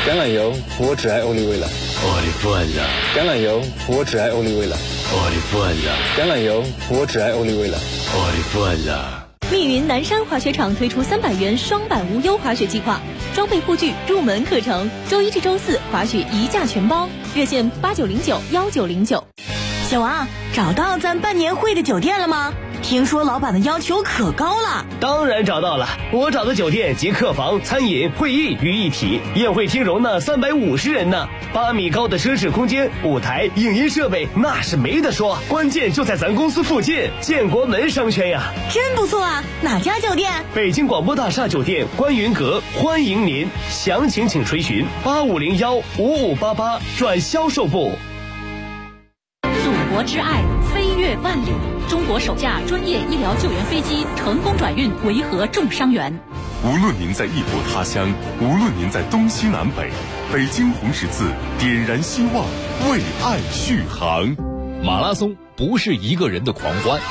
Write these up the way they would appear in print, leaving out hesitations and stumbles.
橄榄油，我只爱欧丽味了。 我的饭了。 橄榄油，我只爱欧丽味了。 我的饭了。 橄榄油，我只爱欧丽味了。 我的饭了。 密云南山滑雪场推出300元双板无忧滑雪计划，装备护具入门课程，周一至周四滑雪一价全包，热线89091909。 小王，找到咱办年会的酒店了吗？听说老板的要求可高了。 当然找到了，我找的酒店集客房、餐饮、会议于一体，宴会厅容纳350人呢，8米高的奢侈空间，舞台、影音设备那是没得说，关键就在咱公司附近，建国门商圈呀。 真不错啊，哪家酒店？ 北京广播大厦酒店观云阁，欢迎您，详情请垂询85015588转销售部。 祖国之爱，飞越万里。中国首架专业医疗救援飞机成功转运维和重伤员。 无论您在异国他乡，无论您在东西南北，北京红十字点燃希望，为爱续航。 马拉松不是一个人的狂欢，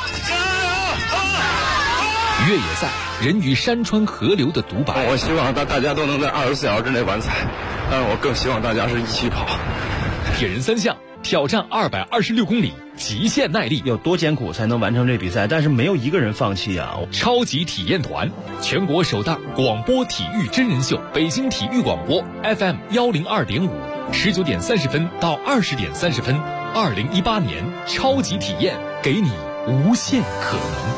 越野赛人与山川河流的独白。 我希望大家都能在24小时之内完赛，但是我更希望大家是一起跑。 铁人3项挑战226公里，极限耐力， 有多艰苦才能完成这比赛？但是没有一个人放弃啊！ 超级体验团，全国首档广播体育真人秀，北京体育广播 FM 102.5，19点30分到20点30分，2018年超级体验，给你无限可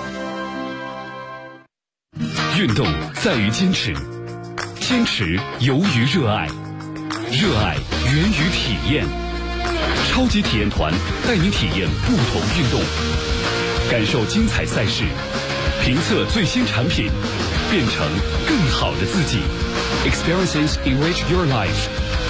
能。运动在于坚持，坚持由于热爱，热爱源于体验。超级体验团带你体验不同运动，感受精彩赛事，评测最新产品，变成更好的自己。Experiences enrich your life。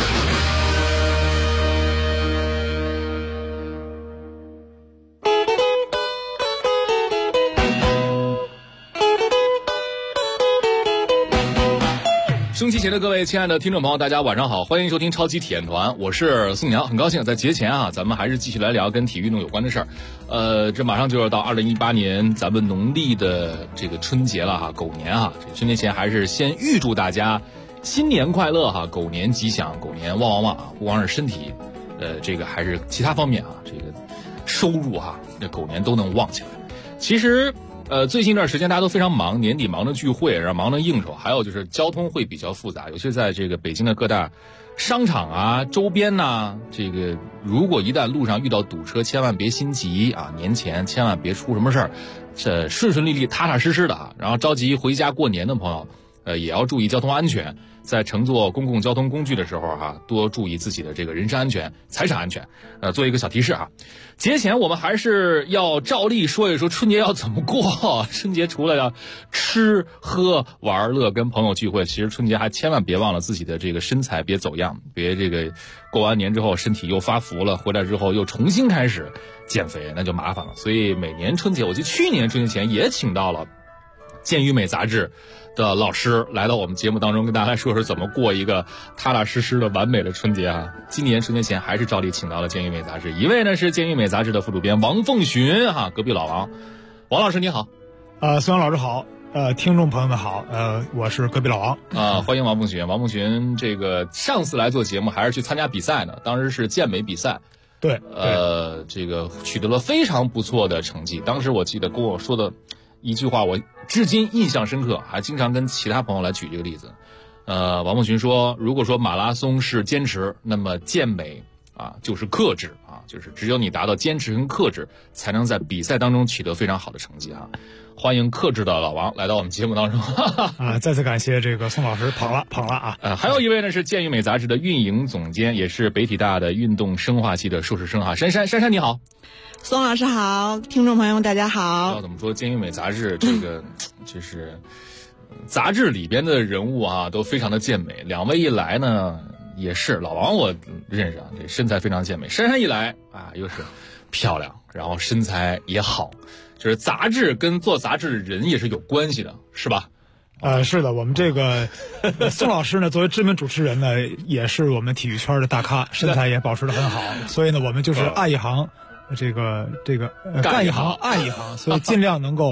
收机前的各位亲爱的听众朋友，大家晚上好，欢迎收听超级体验团，我是宋阳，很高兴在节前啊，咱们还是继续来聊跟体育运动有关的事儿。这马上就要到2018年咱们农历的这个春节了哈，狗年哈，这春节前还是先预祝大家新年快乐哈，狗年吉祥，狗年旺旺旺啊！不光是身体，这个还是其他方面啊，这个收入哈，这狗年都能旺起来。其实。最近一段时间大家都非常忙，年底忙着聚会，然后忙着应酬，还有就是交通会比较复杂，尤其是在这个北京的各大商场啊、周边呐，这个如果一旦路上遇到堵车，千万别心急啊，年前千万别出什么事儿，顺顺利利、踏踏实实的啊。然后着急回家过年的朋友，也要注意交通安全，在乘坐公共交通工具的时候哈，多注意自己的这个人身安全、财产安全。做一个小提示啊。节前我们还是要照例说一说春节要怎么过。春节除了要吃喝玩乐跟朋友聚会，其实春节还千万别忘了自己的这个身材别走样，别这个过完年之后身体又发福了，回来之后又重新开始减肥，那就麻烦了。所以每年春节，我记得去年春节前也请到了健与美杂志的老师来到我们节目当中，跟大家来说说怎么过一个踏踏实实的完美的春节啊。今年春节前还是照例请到了健与美杂志，一位呢是健与美杂志的副主编王凤寻哈，隔壁老王。王老师你好。 孙阳老师好，听众朋友们好，我是隔壁老王欢迎王凤寻。王凤寻这个上次来做节目还是去参加比赛呢，当时是健美比赛， 对， 这个取得了非常不错的成绩。当时我记得跟我说的一句话我至今印象深刻，还经常跟其他朋友来举这个例子。王凤寻说，如果说马拉松是坚持，那么健美啊就是克制啊，就是只有你达到坚持跟克制，才能在比赛当中取得非常好的成绩啊。欢迎克制的老王来到我们节目当中再次感谢这个宋老师捧了啊。 还有一位呢是健与美杂志的运营总监，也是北体大的运动生化系的硕士生哈，珊珊你好。 宋老师好，听众朋友们大家好。 要怎么说，健与美杂志这个就是杂志里边的人物啊都非常的健美，两位一来呢也是，老王我认识啊，这身材非常健美，珊珊一来啊又是漂亮，然后身材也好，就是杂志跟做杂志的人也是有关系的，是吧？ 是的，我们这个宋老师呢，作为知名主持人呢，也是我们体育圈的大咖，身材也保持得很好，所以呢，我们就是爱一行，这个干一行爱一行，所以尽量能够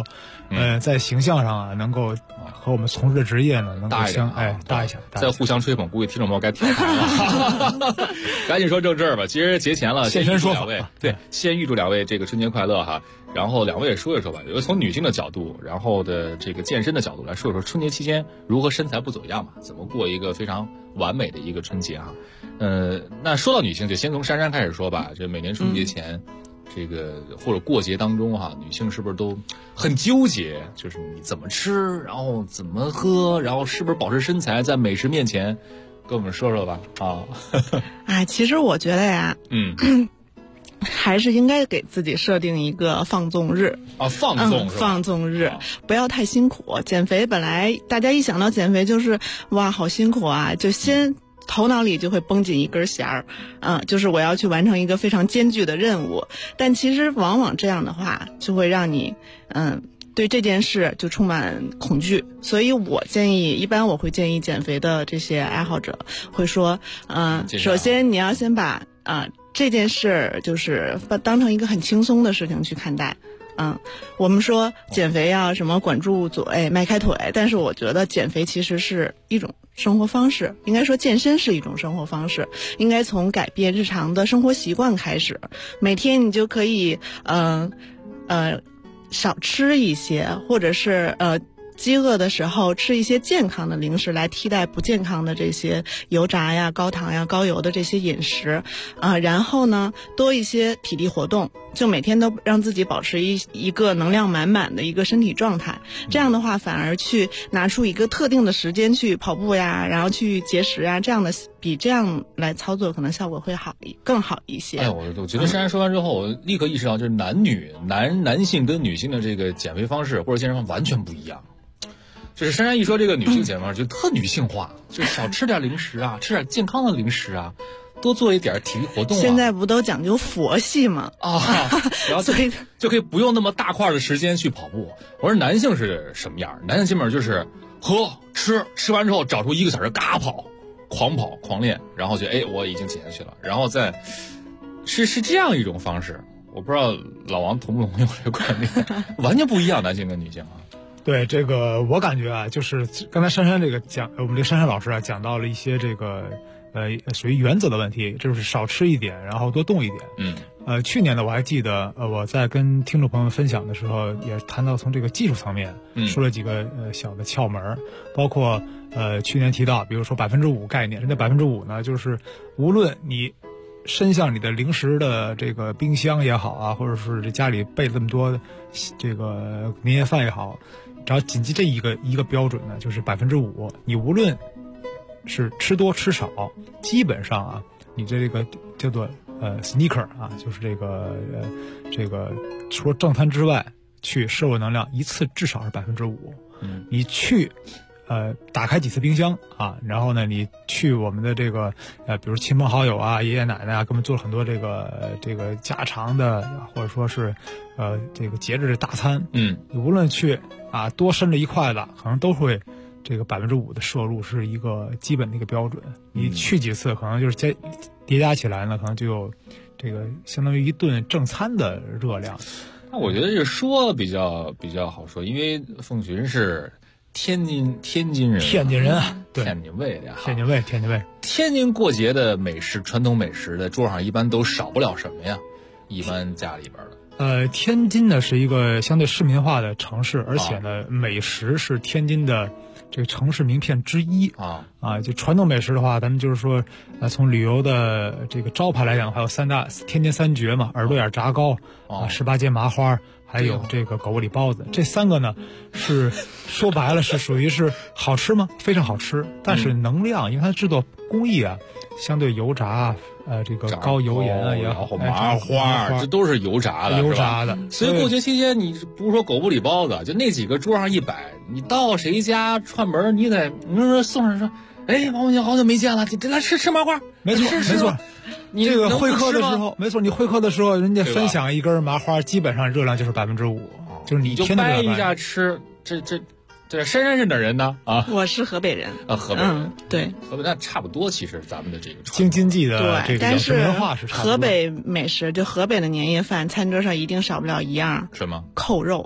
在形象上啊，能够和我们从事的职业呢，能够搭一下， 再互相吹捧，估计听众朋友该调侃了。赶紧说正事儿吧，其实节前了， 现身说法， 对，先预祝两位这个春节快乐哈。然后两位也说一说吧，从女性的角度，然后的这个健身的角度来说一说春节期间如何身材不走样嘛，怎么过一个非常完美的一个春节哈。那说到女性，就先从珊珊开始说吧。这每年春节前，这个或者过节当中哈，女性是不是都很纠结？就是你怎么吃，然后怎么喝，然后是不是保持身材，在美食面前，跟我们说说吧啊。 其实我觉得呀，还是应该给自己设定一个放纵日啊，放纵日，不要太辛苦。减肥本来大家一想到减肥就是哇好辛苦啊，就先头脑里就会绷紧一根弦儿，就是我要去完成一个非常艰巨的任务。但其实往往这样的话，就会让你对这件事就充满恐惧。所以我建议，一般我会建议减肥的这些爱好者会说，首先你要先把这件事就是当成一个很轻松的事情去看待。我们说减肥要什么管住嘴迈开腿，但是我觉得减肥其实是一种生活方式，应该说健身是一种生活方式，应该从改变日常的生活习惯开始。每天你就可以少吃一些，或者是饥饿的时候吃一些健康的零食来替代不健康的这些油炸呀、高糖呀、高油的这些饮食然后呢多一些体力活动，就每天都让自己保持一个能量满满的一个身体状态。这样的话反而去拿出一个特定的时间去跑步呀，然后去节食啊，这样的比这样来操作可能效果会更好一些。 我觉得珊珊说完之后，我立刻意识到，就是男性跟女性的这个减肥方式或者健身方式完全不一样。就是珊珊一说这个女性减肥就特女性化，就少吃点零食啊，吃点健康的零食啊，多做一点体力活动啊。 现在不都讲究佛系吗？ 然后就可以不用那么大块的时间去跑步。我说男性是什么样？男性基本上就是喝吃完之后找出1个小时嘎跑，狂跑狂练，然后就我已经减下去了，然后再是这样一种方式。我不知道老王同不同意我这个观点，完全不一样，男性跟女性啊。 对这个，我感觉啊，就是刚才珊珊这个我们这个珊珊老师啊讲到了一些这个属于原则的问题，就是少吃一点，然后多动一点。去年呢，我还记得我在跟听众朋友们分享的时候，也谈到从这个技术层面说了几个小的窍门，包括去年提到，比如说5%概念，人家5%呢，就是无论你伸向你的零食的这个冰箱也好啊，或者是这家里备这么多这个年夜饭也好，只要谨记这一个标准呢，就是5%。你无论是吃多吃少，基本上啊，你这个叫做sneaker 啊，就是这个除了正餐之外，去摄入能量一次至少是5%。你去打开几次冰箱啊，然后呢，你去我们的这个比如亲朋好友啊、爷爷奶奶啊，给我们做了很多这个家常的，或者说是这个节日的大餐。你无论去多伸着一筷子，可能都会这个5%的摄入是一个基本的一个标准。你去几次，可能就是叠加起来呢，可能就有这个相当于一顿正餐的热量。 那我觉得这说比较好说，因为凤群是天津人， 天津人啊，对， 天津卫的呀， 天津卫。 天津过节的美食，传统美食的桌上一般都少不了什么呀？一般家里边的。 天津呢是一个相对市民化的城市，而且呢，美食是天津的这个城市名片之一就传统美食的话，咱们就是说从旅游的这个招牌来讲，还有天津三绝嘛，耳朵眼炸糕18街麻花，还有这个狗不理包子。这3个呢是说白了是属于是好吃吗？非常好吃，但是能量，因为它制作工艺啊相对油炸这个高油盐啊也好， 麻花这都是油炸的，所以过节期间你不是说狗不理包子，就那几个桌上一摆，你到谁家串门你得送上说，王文杰好久没见了，你来吃麻花。 没错，你这个会客的时候，没错，你会客的时候，人家分享一根麻花，基本上热量就是5%，就是你就掰一下吃。这珊珊是哪人呢？ 我是河北人。 河北人， 对， 河北那差不多。其实咱们的这个京津冀的这个但是文化是差不多。 河北美食，就河北的年夜饭，餐桌上一定少不了一样， 什么？ 扣肉。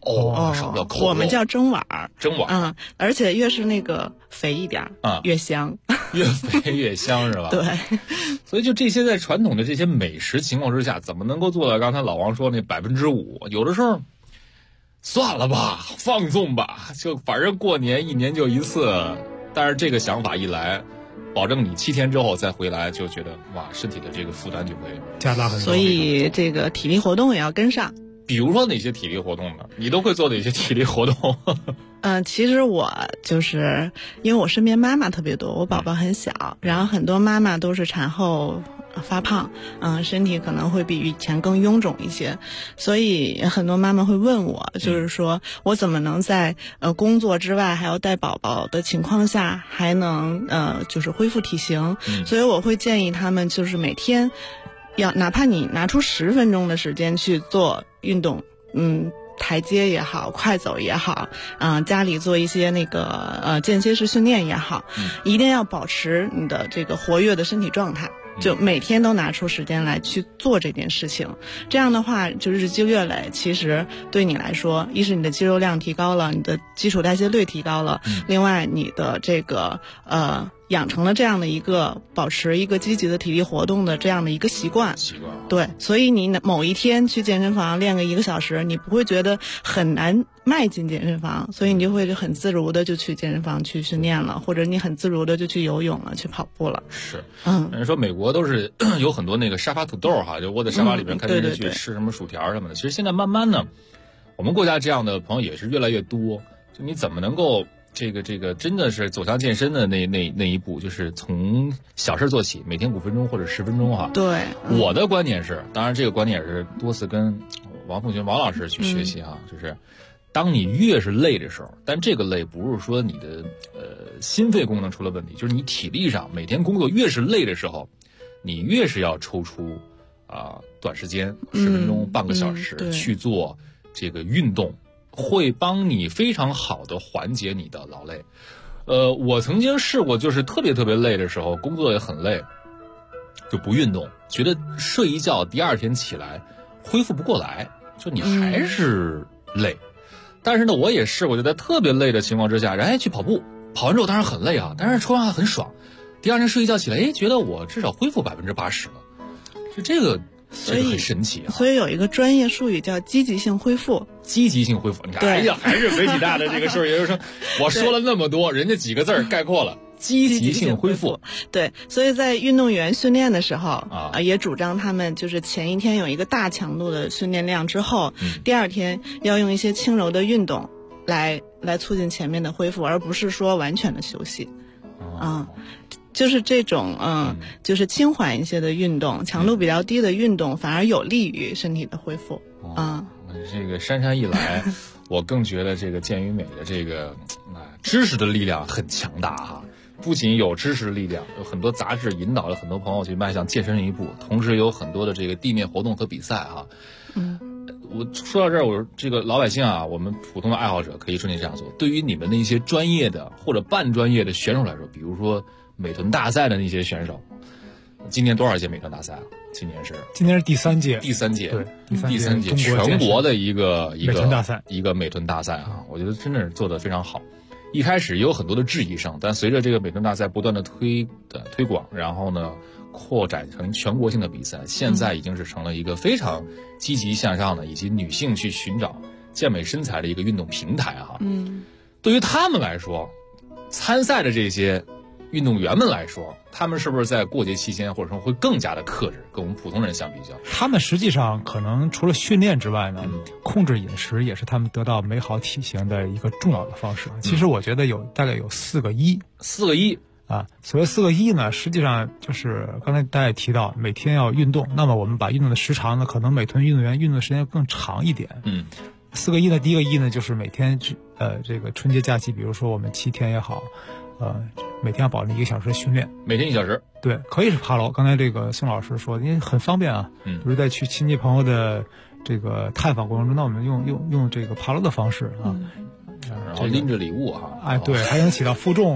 少不了口肉。 我们叫蒸碗儿。 蒸碗儿。 而且越是那个肥一点越香。 越肥越香是吧？ 对。 所以就这些在传统的这些美食情况之下，怎么能够做到刚才老王说那5%？有的时候算了吧，放纵吧，就反正过年1年就一次。但是这个想法一来，保证你7天之后再回来，就觉得哇，身体的这个负担就会加大很多。 所以这个体力活动也要跟上。 比如说哪些体力活动呢？你都会做哪些体力活动？ 其实我就是因为我身边妈妈特别多，我宝宝很小，然后很多妈妈都是产后发胖，身体可能会比以前更臃肿一些，所以很多妈妈会问我，就是说我怎么能在工作之外还要带宝宝的情况下，还能就是恢复体型。所以我会建议他们就是每天哪怕你拿出10分钟的时间去做运动，台阶也好，快走也好，家里做一些那个间歇式训练也好，一定要保持你的这个活跃的身体状态。就每天都拿出时间来去做这件事情，这样的话就日积月累，其实对你来说，一是你的肌肉量提高了，你的基础代谢率提高了，另外你的这个养成了这样的一个保持一个积极的体力活动的这样的一个习惯。对，所以你某一天去健身房练个1个小时，你不会觉得很难迈进健身房，所以你就会很自如的就去健身房去训练了，或者你很自如的就去游泳了，去跑步了。 是，人说美国都是有很多那个沙发土豆哈，就窝在沙发里面看电视剧，吃什么薯条什么的。其实现在慢慢呢，我们国家这样的朋友也是越来越多。就你怎么能够这个真的是走向健身的那一步，就是从小事做起，每天5分钟或者10分钟哈。 对， 我的观点是，当然这个观点也是多次跟王凤群王老师去学习哈，就是当你越是累的时候，但这个累不是说你的心肺功能出了问题，就是你体力上每天工作越是累的时候，你越是要抽出短时间10分钟半个小时去做这个运动，会帮你非常好的缓解你的劳累。我曾经试过，就是特别累的时候，工作也很累，就不运动，觉得睡一觉第2天起来恢复不过来，就你还是累。但是呢，我也试过，就在特别累的情况之下，然后去跑步，跑完之后当然很累啊，但是抽完很爽。第2天睡一觉起来，觉得我至少恢复80%了，就这个很神奇啊。 所以有一个专业术语叫积极性恢复。 积极性恢复，你看，哎呀，还是北体大的这个硕士研究生，我说了那么多，人家几个字概括了。积极性恢复， 对，所以在运动员训练的时候也主张他们就是前一天有一个大强度的训练量之后，第2天要用一些轻柔的运动来促进前面的恢复，而不是说完全的休息。就是这种就是轻缓一些的运动，强度比较低的运动反而有利于身体的恢复。 这个姗姗一来，我更觉得这个健与美的这个知识的力量很强大哈。不仅有知识力量，有很多杂志引导了很多朋友去迈向健身一步，同时有很多的这个地面活动和比赛哈。我说到这儿，我说这个老百姓啊，我们普通的爱好者可以顺利这样做。对于你们那些专业的或者半专业的选手来说，比如说美臀大赛的那些选手，今年多少届美臀大赛啊？今年是第3届， 第三届， 对， 第三届全国的一个美臀大赛， 一个美臀大赛啊，我觉得真的是做得非常好。一开始也有很多的质疑声，但随着这个美臀大赛不断的推广，然后呢扩展成全国性的比赛，现在已经是成了一个非常积极向上的，以及女性去寻找健美身材的一个运动平台哈。对于他们来说，参赛的这些运动员们来说，他们是不是在过节期间或者说会更加的克制，跟我们普通人相比较？ 他们实际上可能除了训练之外呢，控制饮食也是他们得到美好体型的一个重要的方式。其实我觉得大概有4个1。 4个1 啊，所谓4个1呢，实际上就是刚才大家也提到，每天要运动。那么我们把运动的时长呢，可能美臀运动员运动的时间更长一点。4个1呢，第一个1呢，就是每天这个春节假期，比如说我们7天也好。每天要保证1个小时的训练， 每天1小时， 对，可以是爬楼。刚才这个宋老师说，因为很方便啊，比如在去亲戚朋友的这个探访过程中，那我们用这个爬楼的方式啊， 然后拎着礼物哈， 对，还能起到负重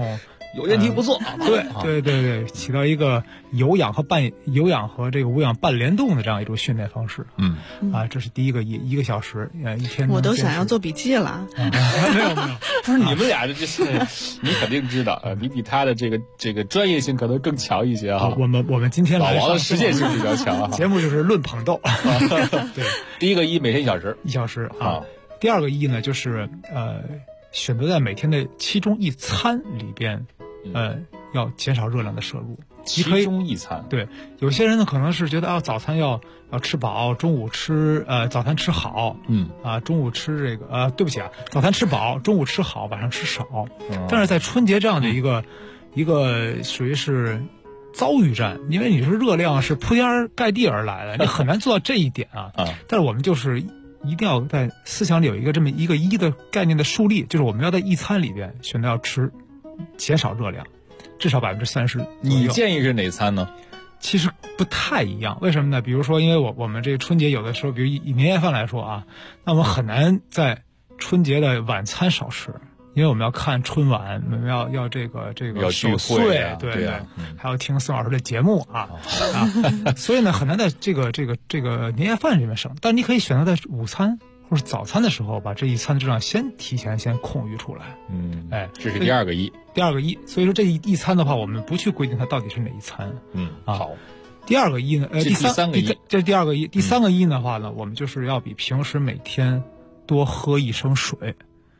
有电梯不错。 对，起到一个有氧和这个无氧半联动的这样一种训练方式。这是第一个1个小时，一天。 我都想要做笔记了。 没有， 不是你们俩的，就是你肯定知道，你比他的这个专业性可能更强一些哈。 我们今天老王的实践性比较强。 节目就是论捧逗。对， 第一个每天1小时啊。第二个呢，就是选择在每天的其中一餐里边，要减少热量的摄入。 其中一餐， 对，有些人呢可能是觉得早餐要吃饱，中午吃早餐吃好，中午吃这个对不起啊，早餐吃饱，中午吃好，晚上吃少。但是在春节这样的一个属于是遭遇战，因为你说热量是铺天盖地而来的，你很难做到这一点啊。但是我们就是一定要在思想里有一个这么一个的概念的树立，就是我们要在一餐里边选择要减少热量，至少30%。 你建议是哪餐呢？ 其实不太一样，为什么呢？比如说，因为我们这个春节有的时候，比如以年夜饭来说啊，那我们很难在春节的晚餐少吃。因为我们要看春晚，我们要这个守岁， 对，还要听宋老师的节目啊，所以呢，很难在这个年夜饭里面省。但你可以选择在午餐或者早餐的时候，把这一餐的热量提前空余出来。 这是第二个第二个所以说这一餐的话，我们不去规定它到底是哪一餐。 好。 第二个呢，第三个这是第二个第三个的话呢，我们就是要比平时每天多喝1升水。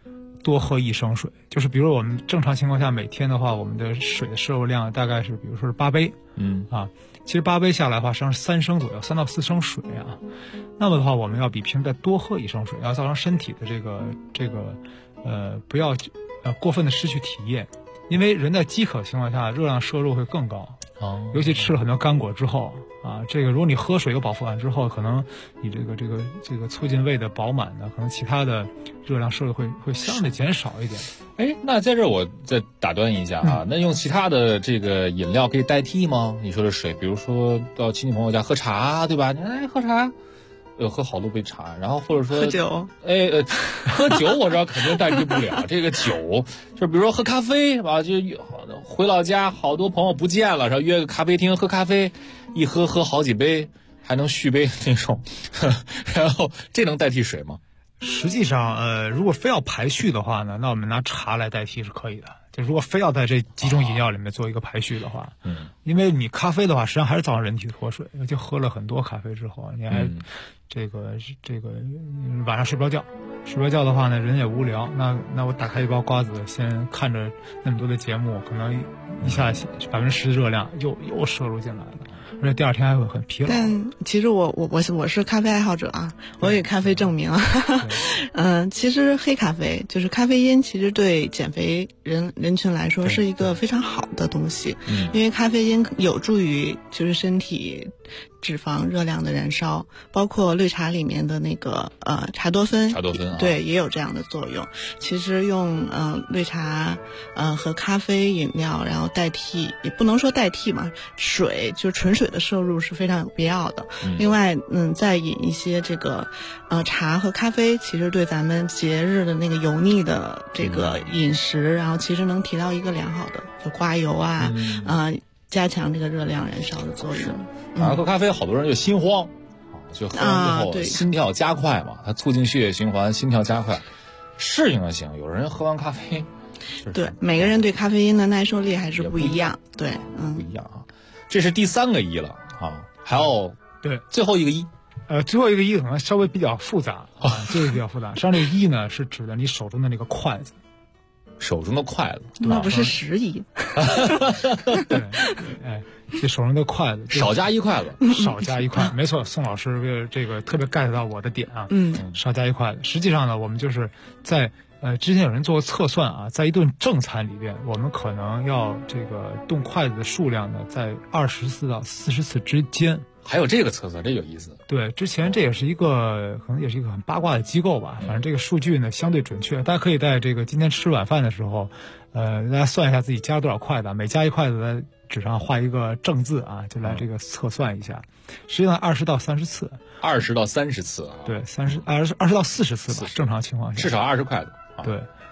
就是比如我们正常情况下每天的话，我们的水的摄入量大概是，比如说是8杯，其实8杯下来的话，实际上是3升左右，3到4升水啊。那么的话，我们要比平时再多喝1升水，要造成身体的这个不要过分的失去体液，因为人在饥渴情况下，热量摄入会更高。尤其吃了很多干果之后如果你喝水有饱腹感之后，可能你这个促进胃的饱满呢，可能其他的热量摄入会相对减少一点。 那在这我再打断一下啊，那用其他的这个饮料可以代替吗？你说的水，比如说到亲戚朋友家喝茶，对吧？喝茶。喝好多杯茶，然后或者说喝酒， 喝酒我知道肯定代替不了。这个酒，就比如说喝咖啡是吧？就回老家，好多朋友不见了，然后约个咖啡厅喝咖啡，一喝好几杯，还能续杯那种。然后这能代替水吗？ 实际上，如果非要排序的话呢，那我们拿茶来代替是可以的。就如果非要在这几种饮料里面做一个排序的话，因为你咖啡的话，实际上还是造成人体脱水，就喝了很多咖啡之后，你还这个晚上睡不着觉的话呢，人也无聊。那我打开一包瓜子，先看着那么多的节目，可能一下10%的热量又摄入进来了。而且第二天还会很疲劳。 但其实我是咖啡爱好者啊，我给咖啡证明啊。其实黑咖啡就是咖啡因，其实对减肥人群来说是一个非常好的东西，因为咖啡因有助于就是身体脂肪热量的燃烧，包括绿茶里面的那个茶多酚，对，也有这样的作用。其实用绿茶和咖啡饮料，然后代替，也不能说代替嘛，水就是纯水的摄入是非常有必要的。另外再饮一些这个茶和咖啡，其实对咱们节日的那个油腻的这个饮食，然后其实能提到一个良好的就刮油啊加强这个热量燃烧的作用。 喝咖啡好多人就心慌，就喝完之后心跳加快嘛，它促进血液循环，心跳加快。适应的行，有人喝完咖啡， 对每个人对咖啡因的耐受力还是不一样，对， 不一样啊。这是第3个1了啊，还有对最后一个1。 最后一个1可能稍微比较复杂这个比较复杂。上这个1呢是指的你手中的那个筷子。 手中的筷子， 那不是11。 对，这手中的筷子少加1筷子， 少加1筷子，没错。宋老师这个特别 get 到我的点啊，少加1筷子。实际上呢，我们就是在之前有人做过测算啊，在一顿正餐里边，我们可能要这个动筷子的数量呢，在24到40次之间。 还有这个测算，这有意思。 对，之前这也是可能也是一个很八卦的机构吧。反正这个数据呢相对准确，大家可以在这个今天吃晚饭的时候，大家算一下自己加多少筷子，每加1筷子在纸上画一个正字啊，就来这个测算一下。实际上20到30次 ，20到30次啊， 对，20到40次吧，正常情况下至少20筷子。 对，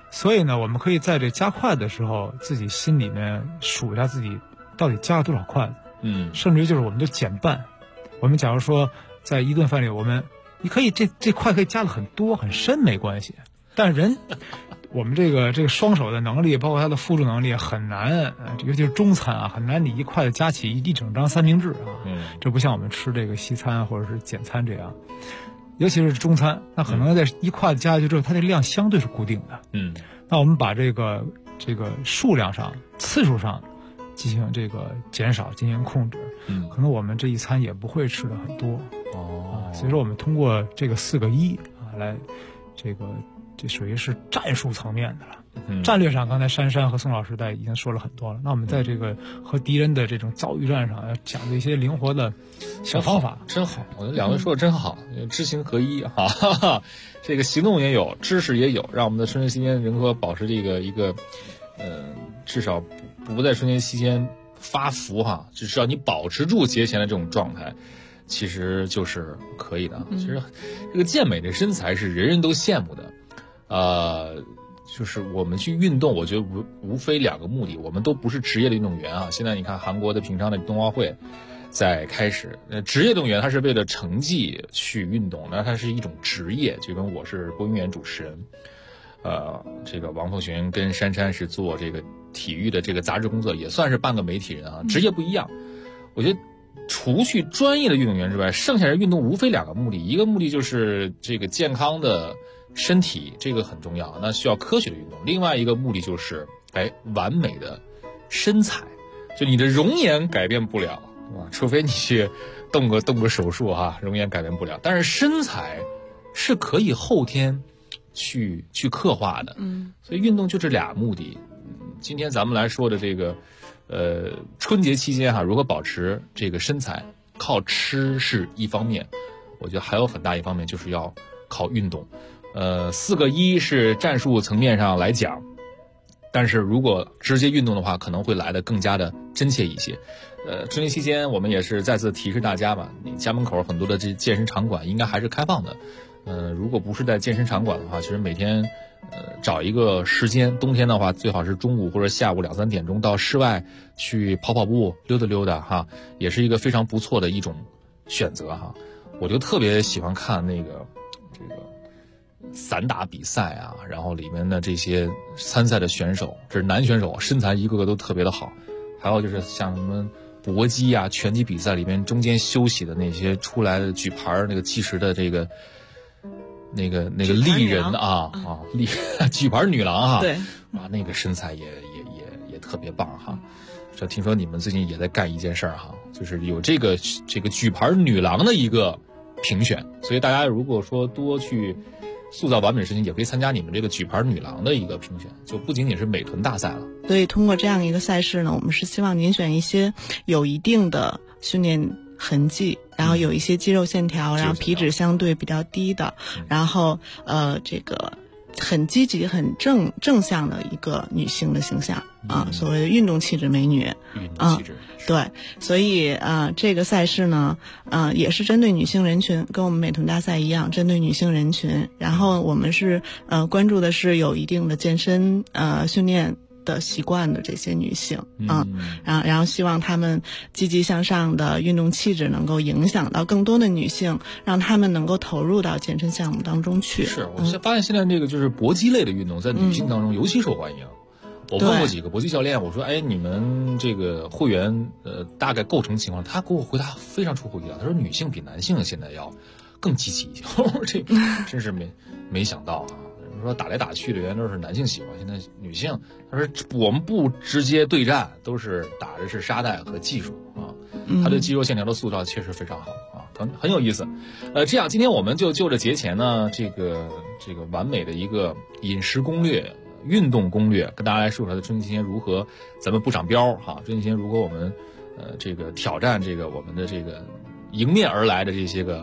所以呢，我们可以在这加筷子的时候，自己心里面数一下自己到底加了多少筷子，甚至于就是我们就减半。我们假如说在一顿饭里，你可以这筷可以加的很多很深没关系，但人我们这个双手的能力，包括它的负重能力很难，尤其是中餐啊，很难你一筷子夹起一整张三明治啊，这不像我们吃这个西餐或者是简餐这样。尤其是中餐，那可能在一筷子加下去之后，它这量相对是固定的。那我们把这个数量上、次数上进行这个减少，进行控制。可能我们这一餐也不会吃的很多。所以说我们通过这个4个1啊，来这属于是战术层面的了。战略上，刚才珊珊和宋老师已经说了很多了。那我们在这个和敌人的这种遭遇战上，要讲的一些灵活的小方法， 真好。我觉得两位说的真好，知行合一哈。这个行动也有，知识也有，让我们的春节期间人和保持这个至少不在春节期间发福哈，至少你保持住节前的这种状态，其实就是可以的。其实这个健美的身材是人人都羡慕的，就是我们去运动，我觉得无非2个目的，我们都不是职业的运动员啊。现在你看韩国的平常的冬奥会在开始，职业运动员他是为了成绩去运动，那它是一种职业，就跟我是播音员主持人，这个王凤璇跟珊珊是做这个体育的这个杂志工作，也算是半个媒体人啊，职业不一样。我觉得除去专业的运动员之外，剩下的运动无非2个目的，一个目的就是这个健康的身体，这个很重要，那需要科学的运动。另外一个目的就是完美的身材，就你的容颜改变不了，除非你去动个手术哈，容颜改变不了，但是身材是可以后天去刻画的。所以运动就这2目的。今天咱们来说的这个春节期间哈，如何保持这个身材，靠吃是一方面，我觉得还有很大一方面就是要靠运动。4个1是战术层面上来讲，但是如果直接运动的话，可能会来得更加的真切一些。春节期间我们也是再次提示大家吧，你家门口很多的这健身场馆应该还是开放的。如果不是在健身场馆的话，其实每天找一个时间，冬天的话最好是中午或者下午2、3点钟到室外去跑步、溜达溜达哈，也是一个非常不错的一种选择哈。我就特别喜欢看这个散打比赛啊，然后里面的这些参赛的选手，这是男选手，身材一个个都特别的好。还有就是像什么搏击啊、拳击比赛里面中间休息的那些出来的举牌那个计时的这个那个丽人啊，举牌女郎哈， 对， 那个身材也特别棒哈。这听说你们最近也在干一件事儿哈，就是有这个举牌女郎的一个评选，所以大家如果说多去塑造完美的身形，也可以参加你们这个举牌女郎的一个评选，就不仅仅是美臀大赛了。 所以通过这样一个赛事呢，我们是希望您选一些有一定的训练痕迹，然后有一些肌肉线条，然后皮脂相对比较低的，然后这个很积极很正向的一个女性的形象啊，所谓的运动气质美女啊，对，所以这个赛事呢也是针对女性人群，跟我们美臀大赛一样，针对女性人群。然后我们是关注的是有一定的健身训练的习惯的这些女性然后希望她们积极向上的运动气质能够影响到更多的女性，让她们能够投入到健身项目当中去。 是我发现现在这个就是搏击类的运动在女性当中尤其受欢迎。我问过几个搏击教练，我说你们这个会员大概构成情况，他给我回答非常出乎意料，他说女性比男性现在要更积极一些。这真是没想到啊。说打来打去的原来都是男性喜欢，现在女性，他说我们不直接对战，都是打的是沙袋和技术啊。他的肌肉线条的塑造确实非常好啊，很有意思。这样今天我们就就着节前呢，这个完美的一个饮食攻略、运动攻略，跟大家来说说的春节期间如何咱们不长膘哈，春节期间如何我们这个挑战这个我们的这个迎面而来的这些个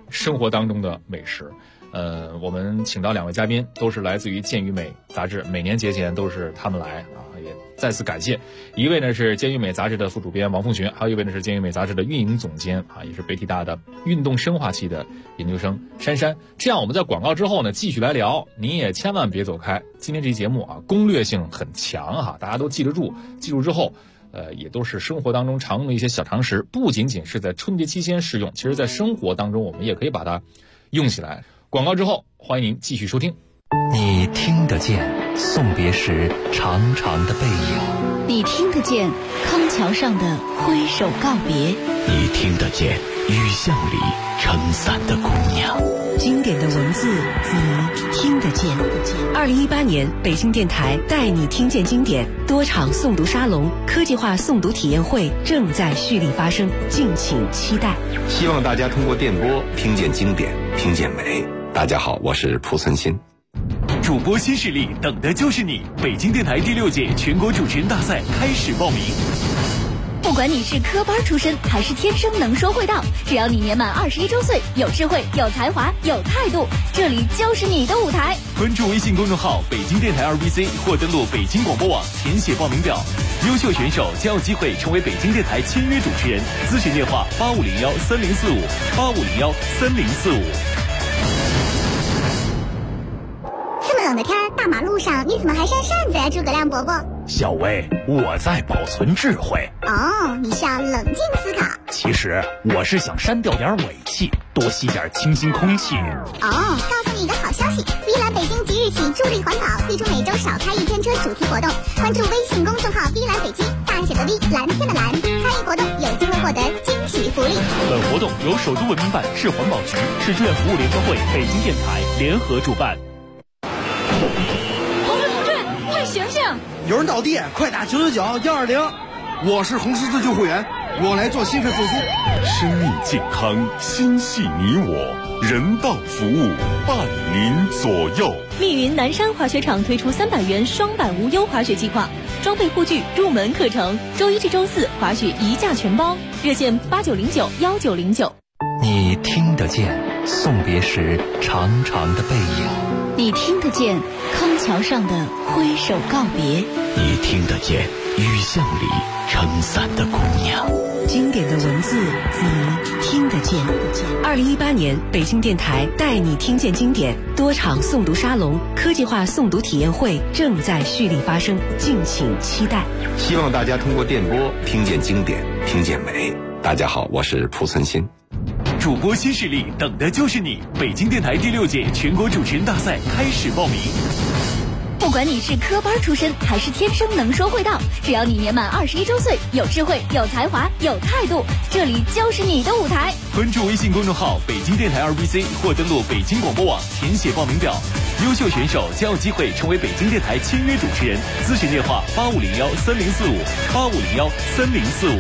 生活当中的美食。我们请到2位嘉宾，都是来自于《健与美》杂志，每年节前都是他们来啊，也再次感谢。一位呢是《健与美》杂志的副主编王凤群，还有一位呢是《健与美》杂志的运营总监啊，也是北体大的运动生化系的研究生珊珊。这样我们在广告之后呢，继续来聊，您也千万别走开。今天这期节目啊，攻略性很强哈，大家都记得住，记住之后。也都是生活当中常用的一些小常识，不仅仅是在春节期间适用，其实在生活当中我们也可以把它用起来。广告之后，欢迎您继续收听。 你听得见送别时长长的背影， 你听得见康桥上的挥手告别， 你听得见雨巷里撑伞的姑娘。 经典的文字，你听得见。2018年，北京电台带你听见经典多场诵读沙龙、科技化诵读体验会正在蓄力发生，敬请期待。 希望大家通过电波听见经典，听见美。大家好，我是蒲存昕。 主播新势力，等的就是你！北京电台第6届全国主持人大赛开始报名。 不管你是科班出身还是天生能说会道，只要你年满21周岁，有智慧、有才华、有态度，这里就是你的舞台。 关注微信公众号北京电台2BC 或登录北京广播网填写报名表，优秀选手将有机会成为北京电台签约主持人。咨询电话85013045，85013045。 这么冷的天，大马路上你怎么还扇扇子呀，诸葛亮伯伯？ 小薇，我在保存智慧。 哦，你是要冷静思考。 其实我是想删掉点尾气，多吸点清新空气。 哦，告诉你一个好消息，V蓝北京即日起助力环保，推出每周少开1天车主题活动。关注微信公众号 V蓝北京，大写的 V， 蓝天的蓝，参与活动有机会获得惊喜福利。 本活动由首都文明办、市环保局、市志愿服务联合会、北京电台联合主办。 同志，快醒醒！ 有人倒地，快打999-120。我是红十字救护员，我来做心肺复苏。 生命健康，心系你我，人道服务伴您左右。 密云南山滑雪场推出300元双板无忧滑雪计划，装备护具入门课程，周1至周4滑雪1价全包，热线8909-1909。 你听得见送别时长长的背影， 你听得见康桥上的挥手告别， 你听得见雨巷里撑伞的姑娘。 经典的文字，你听得见。2018年，北京电台带你听见经典多场诵读沙龙、科技化诵读体验会正在蓄力发生，敬请期待。 希望大家通过电波听见经典，听见美。大家好，我是蒲存昕。 主播新势力，等的就是你！北京电台第6届全国主持人大赛开始报名。 不管你是科班出身还是天生能说会道，只要你年满21周岁，有智慧、有才华、有态度，这里就是你的舞台。 关注微信公众号北京电台2BC 或登录北京广播网填写报名表，优秀选手将有机会成为北京电台签约主持人。咨询电话85013045，85013045。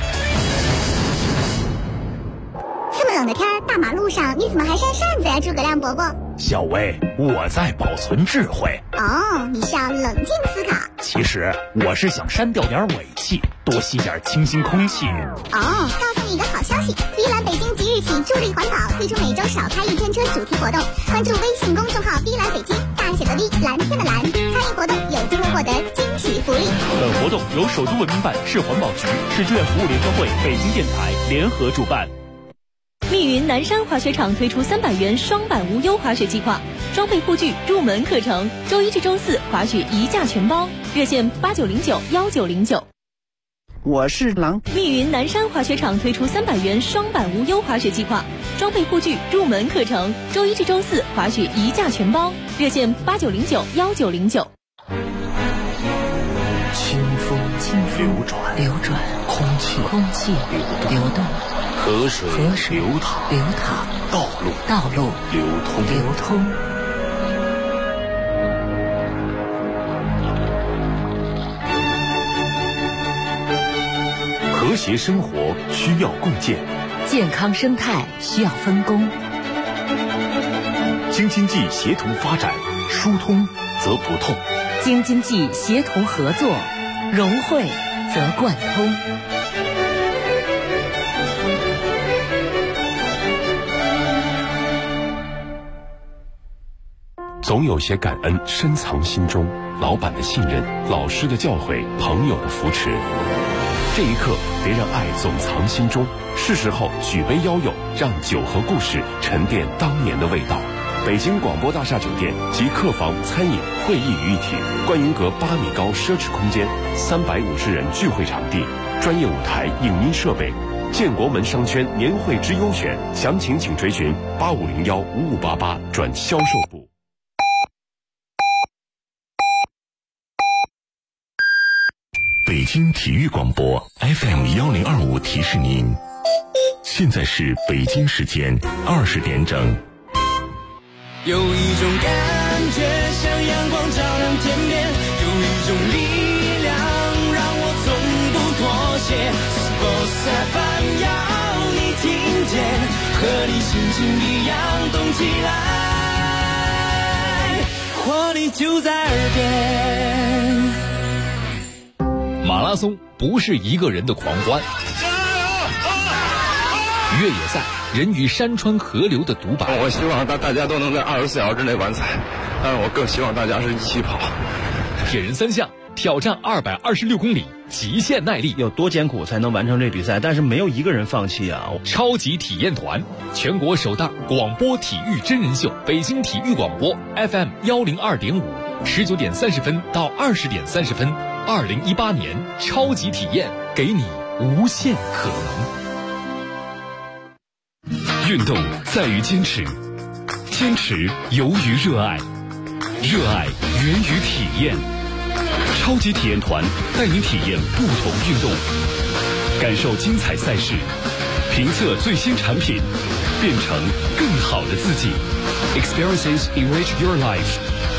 这么冷的天，大马路上你怎么还扇扇子呀，诸葛亮伯伯？ 小薇，我在保存智慧。 哦，你是要冷静思考。 其实我是想删掉点尾气，多吸点清新空气。 哦，告诉你一个好消息，V蓝北京即日起助力环保，推出每周少开1天车主题活动。关注微信公众号 V蓝北京，大写的 V， 蓝天的蓝，参与活动有机会获得惊喜福利。 本活动由首都文明办、市环保局、市志愿服务联合会、北京电台联合主办。 密云南山滑雪场推出300元双板无忧滑雪计划，装备护具入门课程，周1至周4滑雪1价全包，热线8909-1909。 我是狼。 密云南山滑雪场推出300元双板无忧滑雪计划，装备护具入门课程，周1至周4滑雪1价全包，热线8909-1909。 清风流转，空气流动，河水流淌，道路流通。 和谐生活需要共建， 健康生态需要分工。 京津冀协同发展，疏通则不痛； 京津冀协同合作，融汇则贯通。 总有些感恩深藏心中，老板的信任，老师的教诲，朋友的扶持。这一刻，别让爱总藏心中，是时候举杯邀友，让酒和故事沉淀当年的味道。北京广播大厦酒店集客房、餐饮、会议于一体，观云阁8米高奢侈空间，350人聚会场地，专业舞台、影音设备。建国门商圈年会之优选，详情请垂询85015588转销售部。北京体育广播 FM1025提示您，现在是北京时间20点整。 有一种感觉像阳光照亮天边，有一种力量让我从不妥协。Sports FM 要你听见，和你心情一样动起来，活力就在耳边。 马拉松不是一个人的狂欢，越野赛人与山川河流的独白。 我希望大家都能在24小时之内完赛，但是我更希望大家是一起跑。 铁人3项挑战226公里，极限耐力， 有多艰苦才能完成这比赛？但是没有一个人放弃啊！ 超级体验团，全国首档广播体育真人秀，北京体育广播 FM102.5，19点30分到20点30分，2018年超级体验，给你无限可能。 运动在于坚持，坚持由于热爱，热爱源于体验。超级体验团带您体验不同运动，感受精彩赛事，评测最新产品，变成更好的自己。Experiences enrich your life。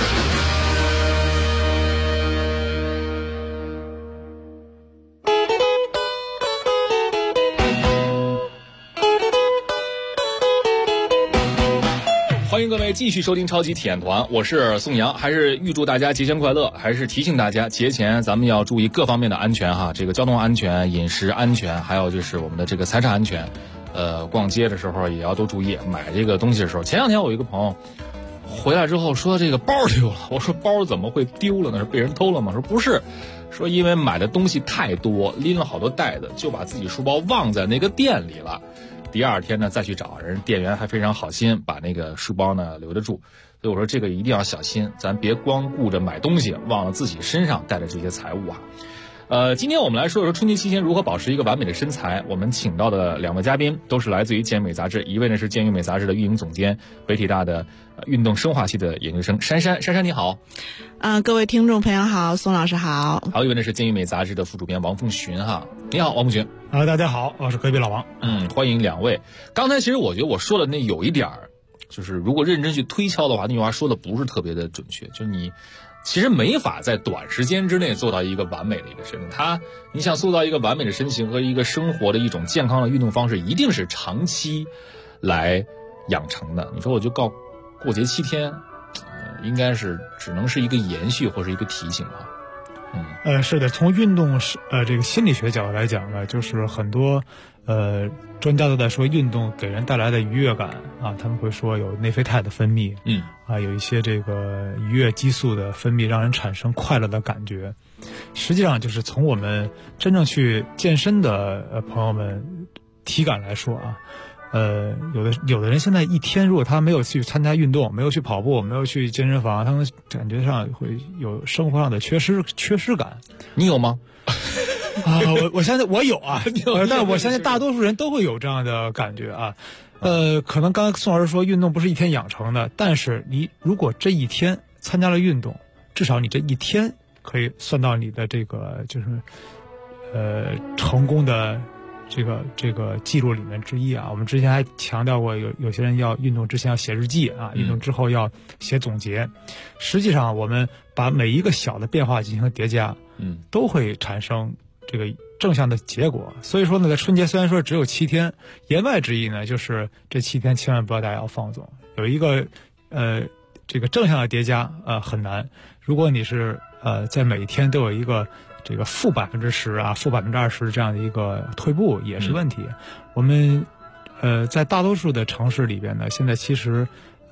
欢迎各位继续收听超级体验团，我是宋阳。还是预祝大家节前快乐，还是提醒大家节前咱们要注意各方面的安全哈，这个交通安全、饮食安全，还有就是我们的这个财产安全。逛街的时候也要多注意，买这个东西的时候。前两天我有一个朋友回来之后说这个包丢了，我说包怎么会丢了呢？是被人偷了吗？说不是，说因为买的东西太多，拎了好多袋子，就把自己书包忘在那个店里了。第二天呢再去找人，店员还非常好心把那个书包呢留得住，所以我说这个一定要小心，咱别光顾着买东西，忘了自己身上带着这些财物啊。今天我们来说一说春节期间如何保持一个完美的身材。我们请到的两位嘉宾都是来自于健美杂志，一位呢是健美杂志的运营总监，北体大的运动生化系的研究生珊珊。珊珊你好。 各位听众朋友好，宋老师好。 还有一位呢是健美杂志的副主编王凤寻哈。你好，王凤寻。 大家好，我是隔壁老王。 欢迎两位。刚才其实我觉得我说的那有一点儿，就是如果认真去推敲的话，那句话说的不是特别的准确，就是你其实没法在短时间之内做到一个完美的一个身体。你想塑造一个完美的身形和一个生活的一种健康的运动方式，一定是长期来养成的。你说我就过节7天，应该是只能是一个延续或是一个提醒啊。 是的，从运动这个心理学角度来讲呢，就是很多专家都在说运动给人带来的愉悦感啊，他们会说有内啡肽的分泌，有一些这个愉悦激素的分泌，让人产生快乐的感觉。实际上就是从我们真正去健身的朋友们体感来说啊，有的人现在一天如果他没有去参加运动，没有去跑步，没有去健身房，他们感觉上会有生活上的缺失感。 你有吗？ 我相信我有啊，但是我相信大多数人都会有这样的感觉啊。可能刚才宋老师说运动不是一天养成的，但是你如果这一天参加了运动，至少你这一天可以算到你的这个就是成功的这个记录里面之一啊。我们之前还强调过，有些人要运动之前要写日记啊，运动之后要写总结。实际上我们把每一个小的变化进行叠加，都会产生这个正向的结果。所以说呢，在春节虽然说只有7天，言外之意呢就是这7天千万不要大家要放纵，有一个这个正向的叠加很难。如果你是在每一天都有一个这个负10%啊、负20%这样的一个退步也是问题。我们在大多数的城市里边呢，现在其实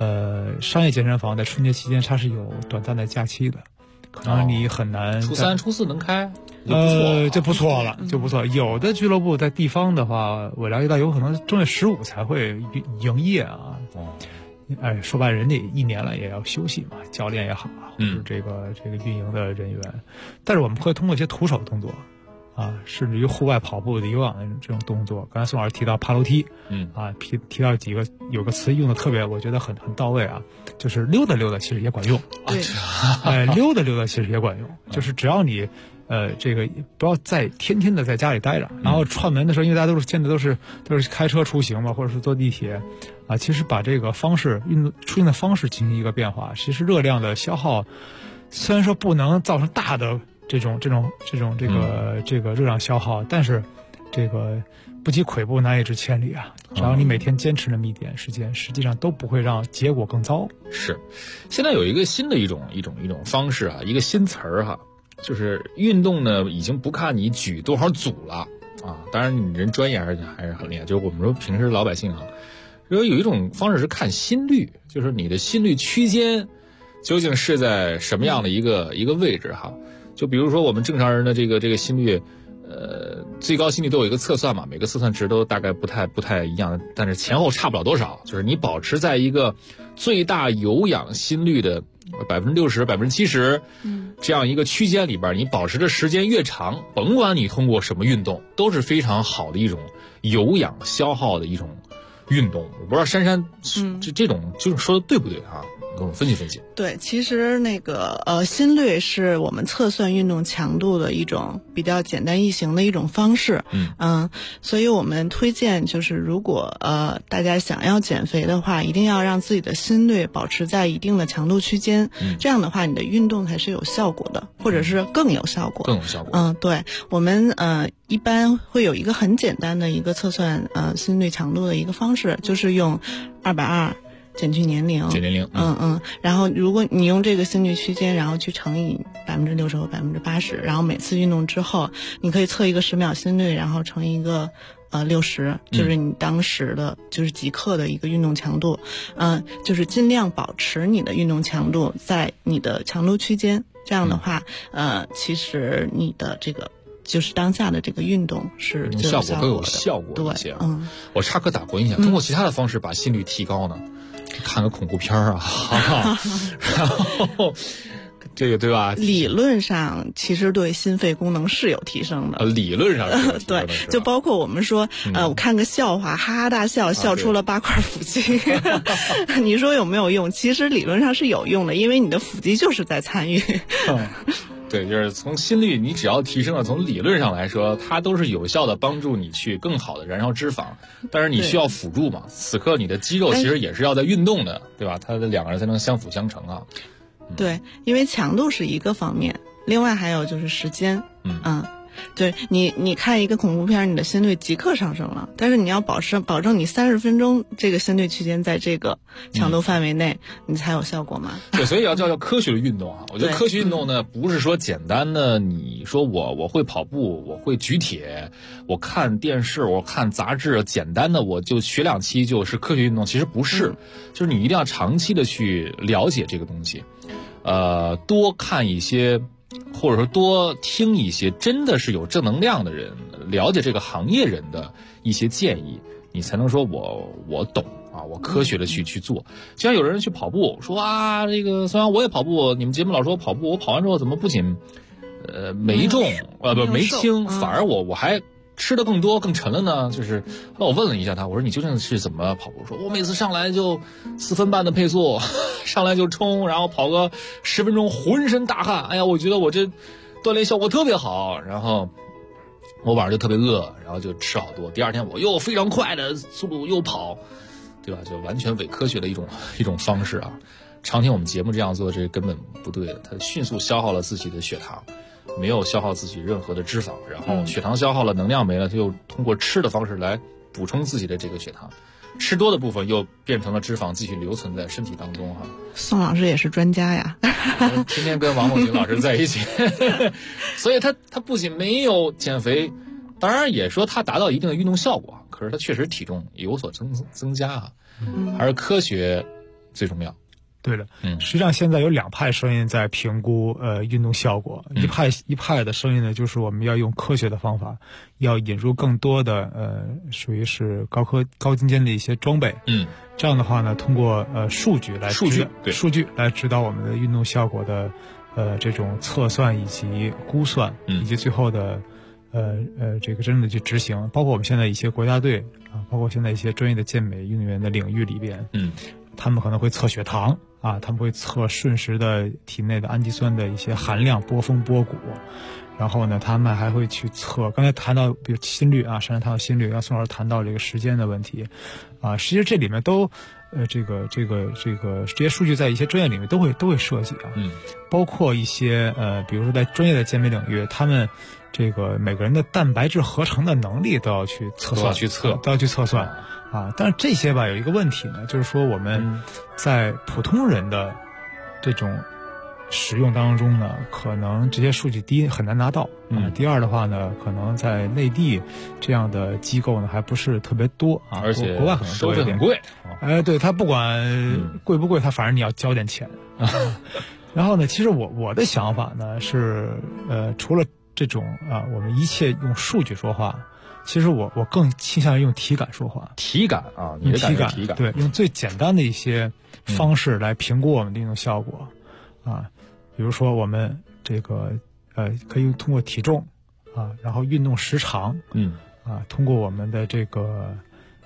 商业健身房在春节期间它是有短暂的假期的，可能你很难初3、初4能开， 就不错了，就不错。有的俱乐部在地方的话，我了解到有可能正月15才会营业啊。说白了，人家1年了也要休息嘛，教练也好，或者这个运营的人员。但是我们会通过一些徒手动作啊，甚至于户外跑步的有氧的这种动作。刚才宋老师提到爬楼梯，提到有个词用的特别，我觉得很到位啊，就是溜达溜达，其实也管用。对，溜达溜达其实也管用，就是只要你这个不要天天的在家里待着，然后串门的时候，因为大家现在都是开车出行嘛，或者是坐地铁啊，其实把这个方式出行的方式进行一个变化，其实热量的消耗虽然说不能造成大的这个热量消耗，但是这个不积跬步难以至千里啊！只要你每天坚持那么一点时间，实际上都不会让结果更糟。 是，现在有一个新的一种方式啊，一个新词儿哈，就是运动呢已经不看你举多少组了啊，当然你人专业还是很厉害，就是我们说平时老百姓啊，有一种方式是看心率，就是你的心率区间究竟是在什么样的一个位置哈。就比如说我们正常人的这个心率，最高心率都有一个测算嘛，每个测算值都大概不太一样，但是前后差不了多少。就是你保持在一个最大有氧心率的60%、70%，这样一个区间里边，你保持的时间越长，甭管你通过什么运动，都是非常好的一种有氧消耗的一种运动。我不知道珊珊这种就是说的对不对啊？跟我们分析分析。 对，其实心率是我们测算运动强度的一种比较简单易行的一种方式。所以我们推荐就是如果大家想要减肥的话，一定要让自己的心率保持在一定的强度区间，这样的话你的运动才是有效果的，或者是更有效果。对，我们一般会有一个很简单的一个测算心率强度的一个方式，就是用220减去年龄，然后如果你用这个心率区间，然后去乘以60%或80%，然后每次运动之后，你可以测一个10秒心率，然后乘一个60，就是你当时的就是即刻的一个运动强度，就是尽量保持你的运动强度在你的强度区间，这样的话，其实你的这个就是当下的这个运动是效果更有效果一些。我插科打诨一下，通过其他的方式把心率提高呢？看个恐怖片啊，然后这个对吧？ 理论上其实对心肺功能是有提升的。 理论上是有提升的， 对，就包括我们说，我看个笑话，哈哈大笑，笑出了8块腹肌。你说有没有用？其实理论上是有用的，因为你的腹肌就是在参与。 对，就是从心率，你只要提升了，从理论上来说，它都是有效的帮助你去更好的燃烧脂肪，但是你需要辅助嘛。此刻你的肌肉其实也是要在运动的，对吧？它的两个人才能相辅相成啊。 对，因为强度是一个方面，另外还有就是时间。对，你看一个恐怖片，你的心率即刻上升了，但是你要保证你30分钟这个心率区间在这个强度范围内，你才有效果嘛。 对，所以要叫科学的运动啊。我觉得科学运动呢，不是说简单的你说我会跑步，我会举铁，我看电视，我看杂志，简单的我就学2期就是科学运动，其实不是，就是你一定要长期的去了解这个东西，多看一些。或者说多听一些真的是有正能量的人，了解这个行业人的一些建议，你才能说我懂啊，我科学的去做。就像有人去跑步说啊，这个虽然我也跑步，你们节目老说我跑步，我跑完之后怎么不仅没重没轻，反而我还吃的更多更沉了呢？就是那我问了一下他，我说你究竟是怎么跑步？说我每次上来就4分半的配速，上来就冲，然后跑个10分钟，浑身大汗。哎呀，我觉得我这锻炼效果特别好。然后我晚上就特别饿，然后就吃好多。第二天我又非常快的速度又跑，对吧？就完全伪科学的一种方式啊！常听我们节目这样做，这根本不对的。它迅速消耗了自己的血糖。没有消耗自己任何的脂肪，然后血糖消耗了，能量没了，他又通过吃的方式来补充自己的这个血糖，吃多的部分又变成了脂肪，继续留存在身体当中哈。 宋老师也是专家呀， 天天跟王梦婷老师在一起，所以他不仅没有减肥，当然也说他达到一定的运动效果，可是他确实体重有所增加啊，还是科学最重要。 对的，实际上现在有2派声音在评估运动效果，一派的声音呢，就是我们要用科学的方法，要引入更多的属于是高精尖的一些装备，这样的话呢，通过数据来指导我们的运动效果的这种测算以及估算，以及最后的这个真正的去执行，包括我们现在一些国家队啊，包括现在一些专业的健美运动员的领域里边，他们可能会测血糖啊，他们会测瞬时的体内的氨基酸的一些含量，波峰波谷。然后呢，他们还会去测，刚才谈到比如心率啊，上来谈到心率，然后宋老师谈到这个时间的问题，啊，实际上这里面都这些数据在一些专业领域都会涉及啊，包括一些比如说在专业的健美领域，他们这个每个人的蛋白质合成的能力都要去测算，都要去测算啊。但是这些吧有一个问题呢，就是说我们在普通人的这种使用当中呢，可能这些数据第一很难拿到，第二的话呢，可能在内地这样的机构呢还不是特别多啊， 而且国外可能多一点， 收费很贵。 对，他不管贵不贵，他反正你要交点钱。然后呢，其实我的想法呢是，除了这种我们一切用数据说话，其实我更倾向于用体感说话。 体感啊，你的体感， 对，用最简单的一些方式来评估我们的运动效果啊。比如说我们这个可以通过体重啊，然后运动时长，通过我们的这个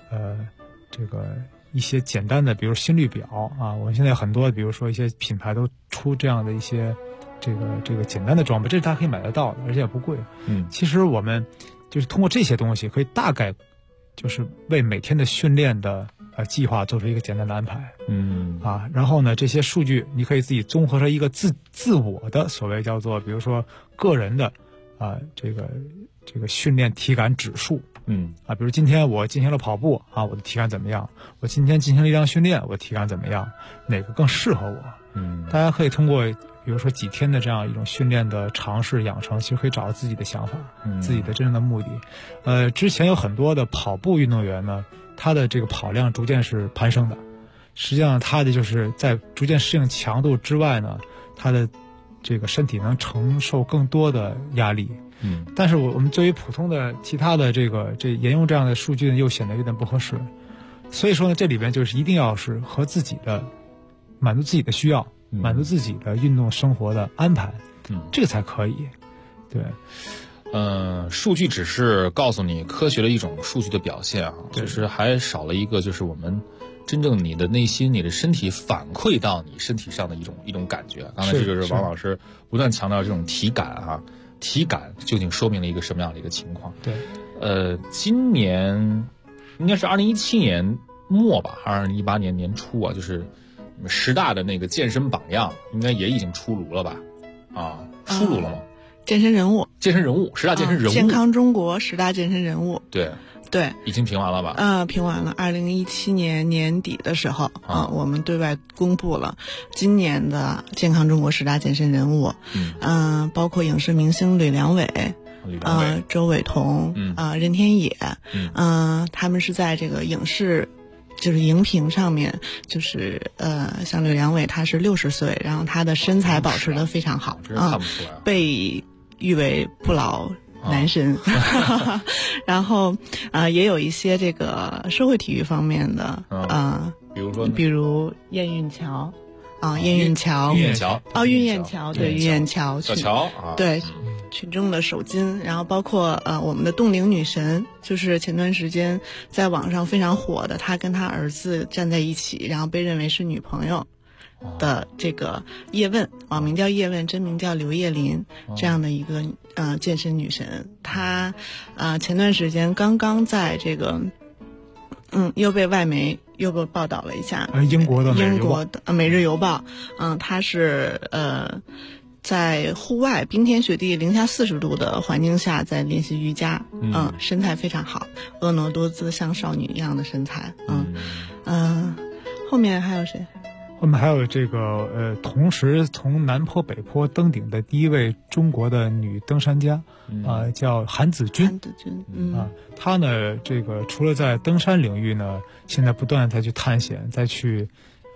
一些简单的，比如心率表啊，我们现在很多比如说一些品牌都出这样的一些这个简单的装备，这是大家可以买得到的，而且也不贵。其实我们就是通过这些东西，可以大概就是为每天的训练的计划做出一个简单的安排，然后呢，这些数据你可以自己综合成一个自我的所谓叫做，比如说个人的这个训练体感指数，比如今天我进行了跑步啊，我的体感怎么样？我今天进行力量训练，我的体感怎么样？哪个更适合我？大家可以通过比如说几天的这样一种训练的尝试养成，其实可以找到自己的想法，自己的真正的目的。之前有很多的跑步运动员呢，他的这个跑量逐渐是攀升的，实际上他的就是在逐渐适应强度之外呢，他的这个身体能承受更多的压力。但是我们作为普通的其他的这沿用这样的数据呢，又显得有点不合适。所以说呢，这里边就是一定要是和自己的满足自己的需要，满足自己的运动生活的安排，这个才可以。对。 数据只是告诉你科学的一种数据的表现啊，就是还少了一个，就是我们真正你的内心、你的身体反馈到你身体上的一种感觉。刚才这就是王老师不断强调这种体感啊，体感究竟说明了一个什么样的一个情况？ 对， 今年应该是2017年末吧，还是2018年年初啊，就是10大的那个健身榜样，应该也已经出炉了吧？出炉了吗？ 健身人物 ，10大健身人物， 健康中国10大健身人物， 对，已经评完了吧？ 评完了。2017年年底的时候我们对外公布了今年的健康中国10大健身人物，包括影视明星吕良伟、周伟彤、任天野，他们是在这个影视。就是荧屏上面，就是像吕良伟他是60岁，然后他的身材保持得非常好啊， 被誉为不老男神。然后也有一些这个社会体育方面的比如燕运桥燕运桥， 运燕桥， 对，运燕桥， 小乔对。群众的首金，然后包括我们的冻龄女神，就是前段时间在网上非常火的，她跟她儿子站在一起，然后被认为是女朋友的这个叶问，网名叫叶问，真名叫刘叶琳，这样的一个健身女神，她前段时间刚刚在这个又被外媒又被报道了一下， 英国的每日邮报，她是在户外冰天雪地零下40度的环境下在练习瑜伽，身材非常好，婀娜多姿，像少女一样的身材。后面还有谁？ 后面还有这个同时从南坡北坡登顶的第一位中国的女登山家，叫韩子君。她呢这个除了在登山领域呢，现在不断再去探险，再去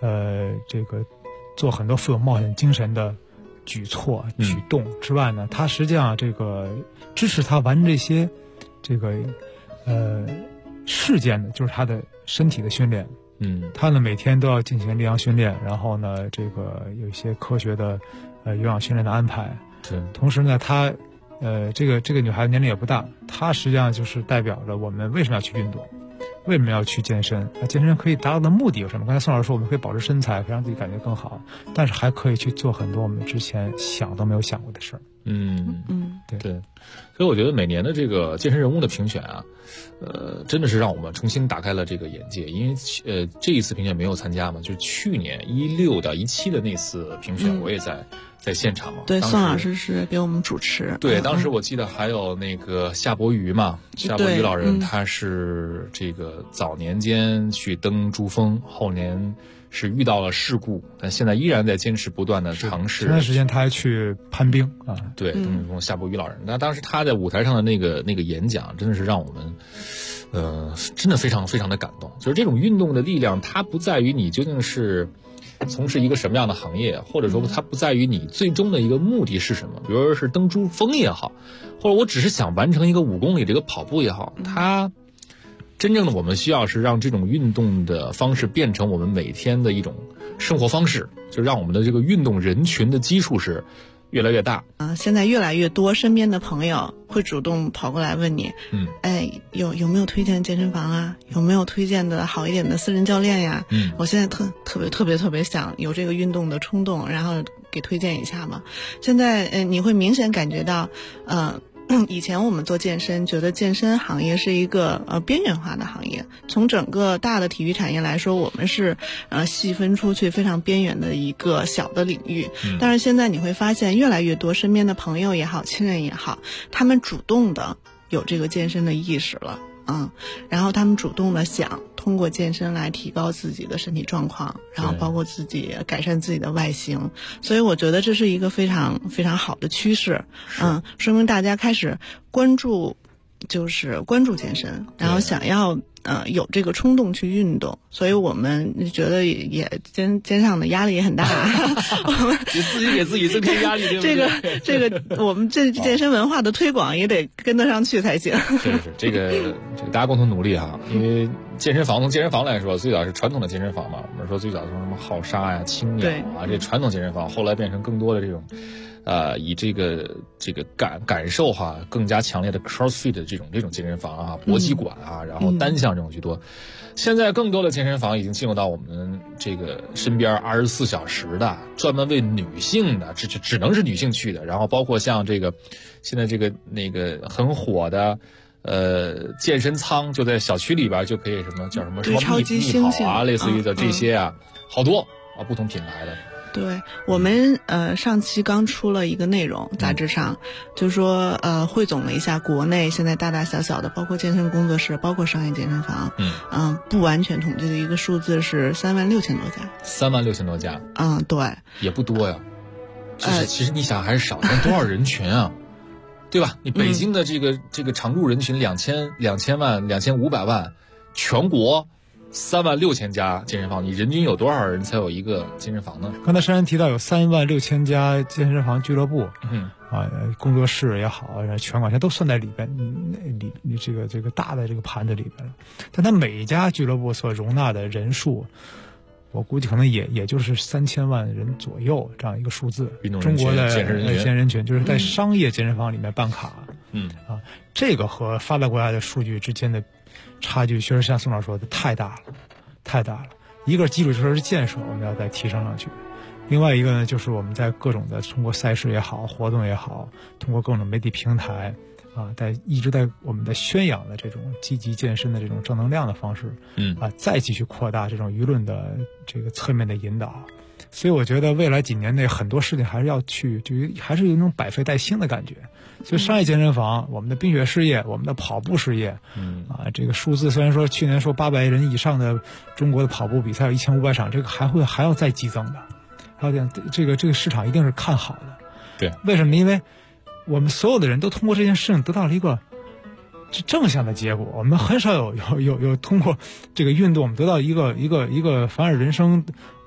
这个做很多富有冒险精神的举措举动之外呢，他实际上这个支持他完成这些这个事件的，就是他的身体的训练。他呢每天都要进行力量训练，然后呢这个有一些科学的有氧训练的安排。同时呢他这个女孩子年龄也不大，她实际上就是代表着我们为什么要去运动，为什么要去健身。健身可以达到的目的有什么？刚才宋老师说我们可以保持身材，可以让自己感觉更好，但是还可以去做很多我们之前想都没有想过的事儿。 对，所以我觉得每年的这个健身人物的评选啊，真的是让我们重新打开了这个眼界。因为这一次评选没有参加嘛，就是去年16到17的那次评选，我也在现场嘛。 对，宋老师是给我们主持。 对，当时我记得还有那个夏伯渝嘛，夏伯渝老人，他是这个早年间去登珠峰，后年是遇到了事故，但现在依然在坚持不断的尝试。 前段时间他还去攀冰啊， 对，登珠峰夏伯渝老人。那当时他在舞台上的那个演讲，真的是让我们，真的非常非常的感动。就是这种运动的力量，它不在于你究竟是从事一个什么样的行业，或者说它不在于你最终的一个目的是什么，比如说是登珠峰也好，或者我只是想完成一个5公里这个跑步也好，它真正的我们需要是让这种运动的方式变成我们每天的一种生活方式，就让我们的这个运动人群的基数是越来越大。 现在越来越多身边的朋友会主动跑过来问你，有没有推荐健身房啊？有没有推荐的好一点的私人教练呀？我现在特别想有这个运动的冲动，然后给推荐一下嘛。现在你会明显感觉到，以前我们做健身，觉得健身行业是一个边缘化的行业。从整个大的体育产业来说，我们是细分出去非常边缘的一个小的领域。但是现在你会发现，越来越多身边的朋友也好，亲人也好，他们主动的有这个健身的意识了。然后他们主动的想通过健身来提高自己的身体状况，然后包括自己改善自己的外形，所以我觉得这是一个非常非常好的趋势。说明大家开始关注健身，然后想要有这个冲动去运动，所以我们觉得也肩上的压力也很大。我们自己给自己增添压力，对不对？ 这个我们这健身文化的推广也得跟得上去才行。 是这个大家共同努力哈。因为健身房从健身房来说，最早是传统的健身房嘛，我们说最早从什么浩沙呀、青鸟啊，这传统健身房，后来变成更多的这种。以这个感受哈更加强烈的 CrossFit 的这种健身房啊，搏击馆啊，然后单项这种居多。现在更多的健身房已经进入到我们这个身边24小时的，专门为女性的，只能是女性去的。然后包括像这个现在那个很火的健身舱，就在小区里边就可以什么超级星星啊，类似于的这些啊，好多啊不同品牌的。 对，我们上期刚出了一个内容，杂志上就说汇总了一下国内现在大大小小的，包括健身工作室，包括商业健身房，不完全统计的一个数字是36000多家。 36000多家， 对， 也不多呀。其实你想还是少，但多少人群啊，对吧？你北京的这个常住人群2000万、2500万，全国。36000家健身房，你人均有多少人才有一个健身房呢？ 刚才珊珊提到有36000家健身房俱乐部，工作室也好，拳馆现在都算在里边，你这个大的这个盘子里边了。但它每一家俱乐部所容纳的人数，我估计可能也就是3000万人左右这样一个数字。中国的健身人群就是在商业健身房里面办卡，这个和发达国家的数据之间的差距确实像宋老师说的太大了。一个基础设施建设我们要再提升上去，另外一个呢就是我们在各种的通过赛事也好，活动也好，通过各种媒体平台一直在我们的宣扬的这种积极健身的这种正能量的方式，再继续扩大这种舆论的这个侧面的引导。所以我觉得未来几年内很多事情还是要还是有那种百废待兴的感觉。所以商业健身房，我们的冰雪事业，我们的跑步事业，这个数字虽然说去年说800人以上的中国的跑步比赛有1500场，这个还要再激增的，还有这个市场一定是看好的。 对， 为什么？因为我们所有的人都通过这件事情得到了一个正向的结果，我们很少有通过这个运动我们得到一个反而人生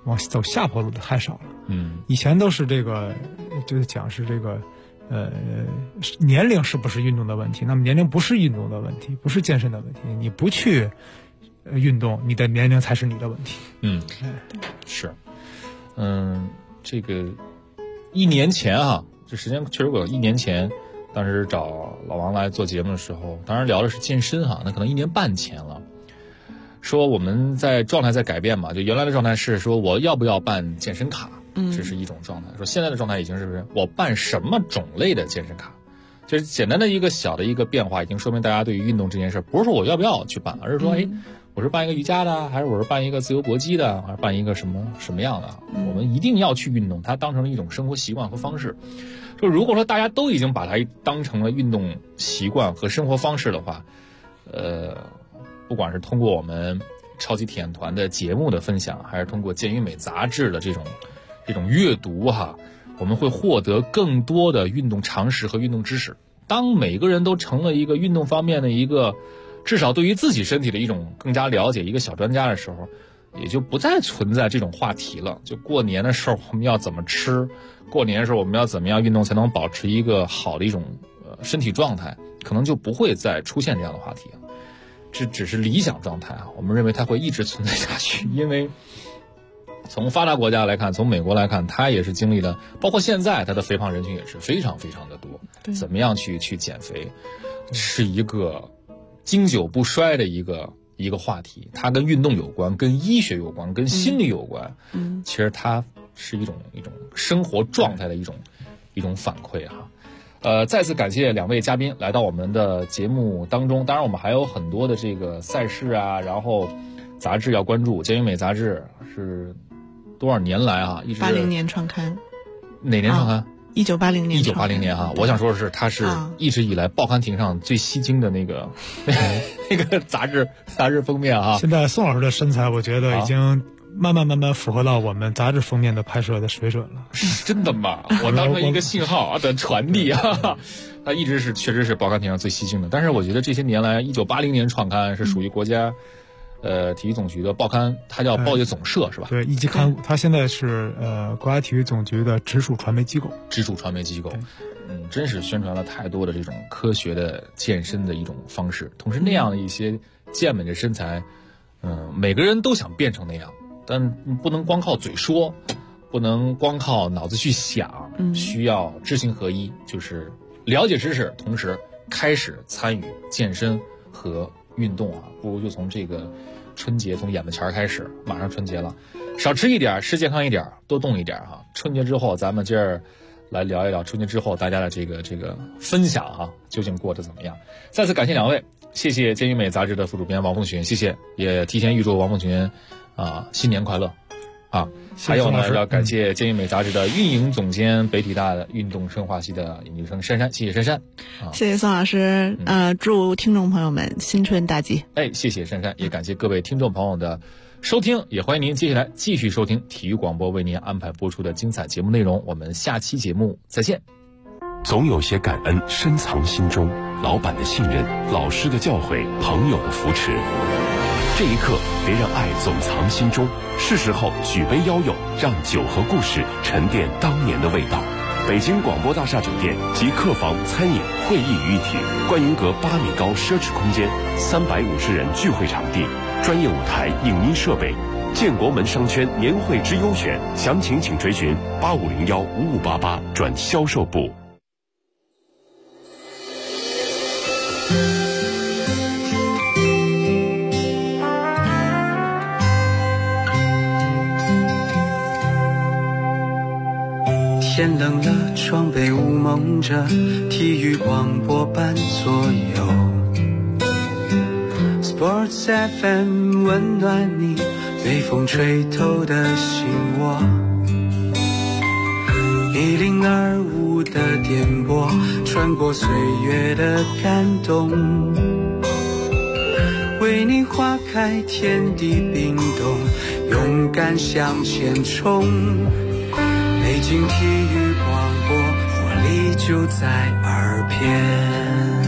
往走下坡路的太少了。以前都是这个，就是讲是这个，年龄是不是运动的问题？那么年龄不是运动的问题，不是健身的问题。你不去运动，你的年龄才是你的问题。 是，这个1年前这时间确实有1年前，当时找老王来做节目的时候，当然聊的是健身那可能1年半前了。说我们在状态在改变嘛，就原来的状态是说我要不要办健身卡，这是一种状态。说现在的状态已经是不是我办什么种类的健身卡，就是简单的一个小的一个变化，已经说明大家对于运动这件事不是说我要不要去办，而是说我是办一个瑜伽的，还是我是办一个自由搏击的，还是办一个什么样的？我们一定要去运动，它当成了一种生活习惯和方式。就如果说大家都已经把它当成了运动习惯和生活方式的话，不管是通过我们超级体验团的节目的分享，还是通过健与美杂志的这种阅读我们会获得更多的运动常识和运动知识。当每个人都成了一个运动方面的一个至少对于自己身体的一种更加了解一个小专家的时候，也就不再存在这种话题了。就过年的时候我们要怎么吃，过年的时候我们要怎么样运动才能保持一个好的一种身体状态，可能就不会再出现这样的话题了。这只是理想状态我们认为它会一直存在下去，因为从发达国家来看，从美国来看，它也是经历了，包括现在它的肥胖人群也是非常非常的多。怎么样去减肥，是一个经久不衰的一个话题，它跟运动有关，跟医学有关，跟心理有关。其实它是一种生活状态的一种反馈再次感谢2位嘉宾来到我们的节目当中。当然我们还有很多的这个赛事然后杂志要关注。健与美杂志是多少年来一直 80年创刊。 哪年创刊 ？1980年。 1980年我想说的是，它是一直以来报刊亭上最吸睛的那个杂志封面现在宋老师的身材，我觉得已经慢慢符合到我们杂志封面的拍摄的水准了。 真的吗？我当成一个信号的传递它一直是确实是报刊亭上最吸睛的。但是我觉得这些年来，1980年创刊是属于国家体育总局的报刊，它叫报业总社是吧？ 对，一级刊物。它现在是国家体育总局的直属传媒机构。 真是宣传了太多的这种科学的健身的一种方式。同时那样的一些健美的身材，每个人都想变成那样。但不能光靠嘴说，不能光靠脑子去想，需要知行合一，就是了解知识，同时开始参与健身和运动不如就从这个春节，从眼巴前开始，马上春节了，少吃一点，吃健康一点，多动一点春节之后，咱们今儿来聊一聊春节之后大家的这个分享究竟过得怎么样？再次感谢2位，谢谢健与美杂志的副主编王凤群，谢谢，也提前预祝王凤群新年快乐还有呢，要感谢健与美杂志的运营总监，北体大的运动生化系的研究生珊珊，谢谢珊珊谢谢宋老师，祝听众朋友们新春大吉。 谢谢珊珊，也感谢各位听众朋友的收听，也欢迎您接下来继续收听体育广播为您安排播出的精彩节目内容。我们下期节目再见。 总有些感恩深藏心中，老板的信任，老师的教诲，朋友的扶持。这一刻，别让爱总藏心中，是时候举杯邀友，让酒和故事沉淀当年的味道。北京广播大厦酒店集客房、餐饮、会议于一体，冠云阁8米高奢侈空间，350人聚会场地，专业舞台、影音设备，建国门商圈年会之优选，详情请垂询85015588转销售部。 天冷了，窗被雾蒙着，体育广播伴左右。Sports FM 温暖你被风吹透的心窝。1025的电波穿过岁月的感动，为你划开天地冰冻，勇敢向前冲。北京体育广播，活力就在耳边。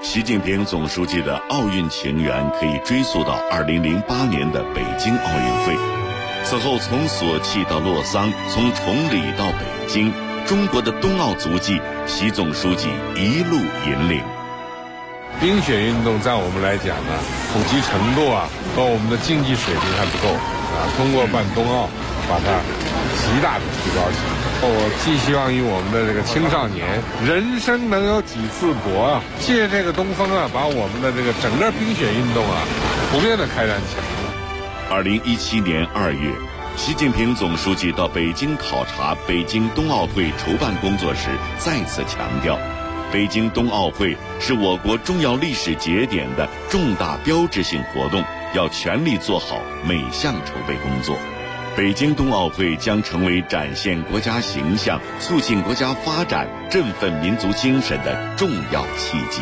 习近平总书记的奥运情缘可以追溯到2008年的北京奥运会。此后，从索契到洛桑，从崇礼到北京，中国的冬奥足迹，习总书记一路引领。 冰雪运动在我们来讲呢，普及程度和我们的竞技水平还不够通过办冬奥，把它极大的提高起来。我寄希望于我们的这个青少年，人生能有几次搏借这个东风把我们的这个整个冰雪运动普遍的开展起来。 2017年2月，习近平总书记到北京考察北京冬奥会筹办工作时，再次强调，北京冬奥会是我国重要历史节点的重大标志性活动，要全力做好每项筹备工作。北京冬奥会将成为展现国家形象、促进国家发展、振奋民族精神的重要契机。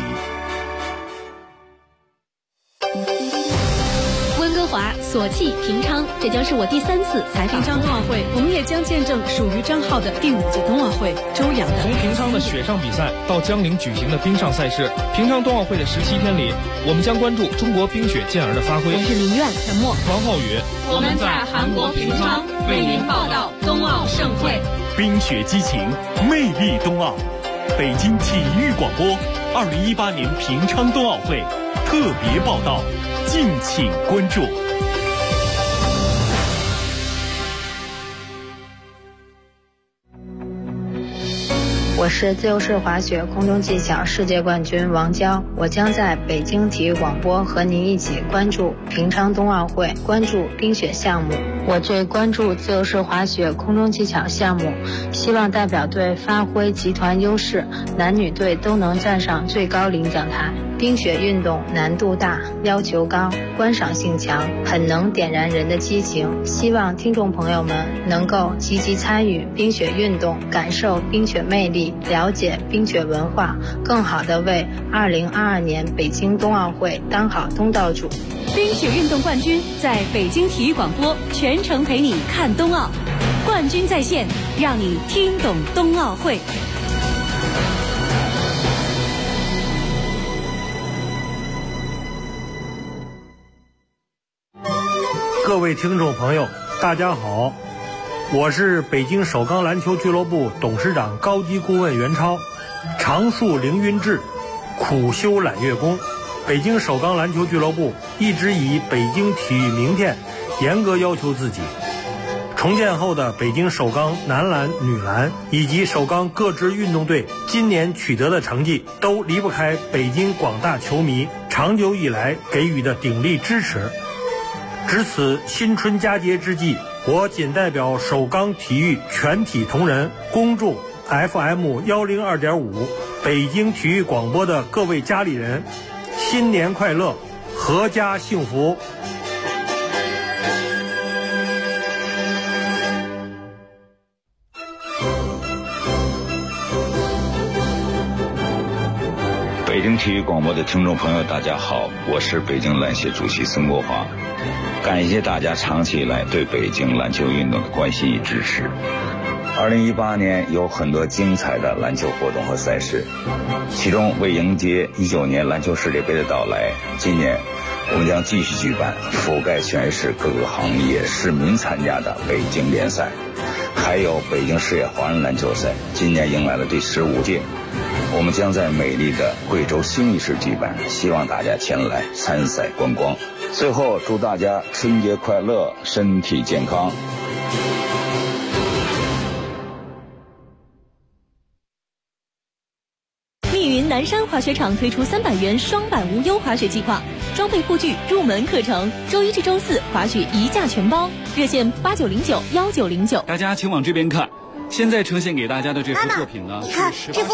索契、平昌，这将是我第3次采访。 平昌冬奥会，我们也将见证属于张浩的第5届冬奥会。周洋的从平昌的雪上比赛到江陵举行的冰上赛事，平昌冬奥会的17天里，我们将关注中国冰雪健儿的发挥。 我是林苑、陈默、 王浩宇， 我们在韩国平昌为您报道冬奥盛会。 冰雪激情，魅力冬奥。北京体育广播2018年平昌冬奥会特别报道，敬请关注。 我是自由式滑雪空中技巧世界冠军王娇，我将在北京体育广播和您一起关注平昌冬奥会，关注冰雪项目。我最关注自由式滑雪空中技巧项目，希望代表队发挥集团优势，男女队都能站上最高领奖台。冰雪运动难度大，要求高，观赏性强，很能点燃人的激情。希望听众朋友们能够积极参与冰雪运动，感受冰雪魅力，了解冰雪文化，更好地为2022年北京冬奥会当好东道主。 冰雪运动冠军在北京体育广播全程陪你看冬奥，冠军在线，让你听懂冬奥会。 各位听众朋友，大家好，我是北京首钢篮球俱乐部董事长高级顾问袁超。常树凌云志，苦修揽月功。北京首钢篮球俱乐部一直以北京体育明天严格要求自己。重建后的北京首钢男篮、女篮以及首钢各支运动队今年取得的成绩，都离不开北京广大球迷长久以来给予的鼎力支持。值此新春佳节之际，我谨代表首钢体育全体同仁，恭祝 FM102.5 北京体育广播的各位家里人新年快乐，阖家幸福。 北京体育广播的听众朋友，大家好，我是北京篮协主席孙国华。感谢大家长期以来对北京篮球运动的关心与支持。2018年有很多精彩的篮球活动和赛事，其中为迎接19年篮球世界杯的到来，今年我们将继续举办覆盖全市各个行业市民参加的北京联赛，还有北京世界华人篮球赛，今年迎来了第15届。我们将在美丽的贵州兴义市举办，希望大家前来参赛观光。最后祝大家春节快乐，身体健康。 密云南山滑雪场推出300元双板无忧滑雪计划，装备护具、入门课程，周一至周四滑雪一价全包，热线89091909。 大家请往这边看，现在呈现给大家的这幅作品呢， 你看这幅